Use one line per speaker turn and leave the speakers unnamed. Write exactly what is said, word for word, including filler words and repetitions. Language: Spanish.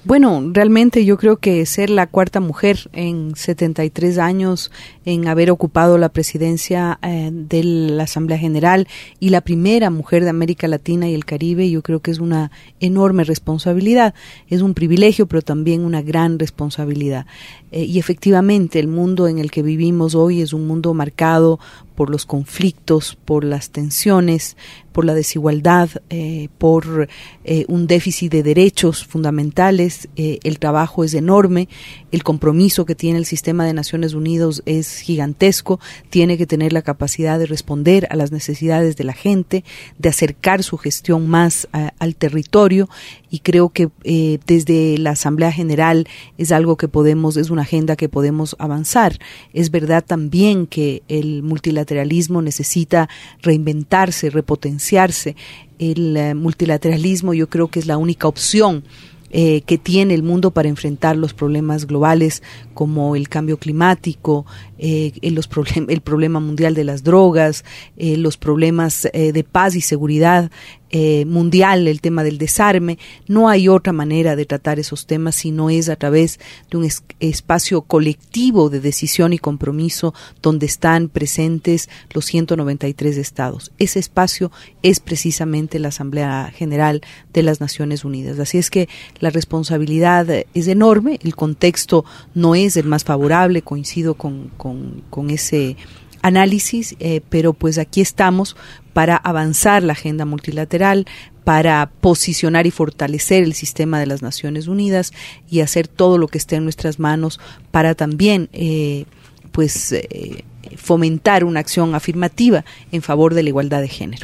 Bueno, realmente yo creo que ser la cuarta mujer en setenta y tres años en haber ocupado la presidencia eh, de la Asamblea General y la primera mujer de América Latina y el Caribe, yo creo que es una enorme responsabilidad. Es un privilegio, pero también una gran responsabilidad. Eh, y efectivamente, el mundo en el que vivimos hoy es un mundo marcado por los conflictos, por las tensiones, por la desigualdad, eh, por eh, un déficit de derechos fundamentales. Eh, el trabajo es enorme, el compromiso que tiene el sistema de Naciones Unidas es gigantesco, tiene que tener la capacidad de responder a las necesidades de la gente, de acercar su gestión más a, al territorio, y creo que eh, desde la Asamblea General es algo que podemos, es una agenda que podemos avanzar. Es verdad también que el multilateralismo necesita reinventarse, repotenciarse. El uh, multilateralismo yo creo que es la única opción eh, que tiene el mundo para enfrentar los problemas globales como el cambio climático, eh, los problem- el problema mundial de las drogas, eh, los problemas eh, de paz y seguridad eh, mundial, el tema del desarme. No hay otra manera de tratar esos temas si no es a través de un es- espacio colectivo de decisión y compromiso donde están presentes los ciento noventa y tres estados. Ese espacio es precisamente la Asamblea General de las Naciones Unidas. Así es que la responsabilidad es enorme, el contexto no es el más favorable, coincido con, con, con ese análisis, eh, pero pues aquí estamos para avanzar la agenda multilateral, para posicionar y fortalecer el sistema de las Naciones Unidas y hacer todo lo que esté en nuestras manos para también eh, pues eh, fomentar una acción afirmativa en favor de la igualdad de género.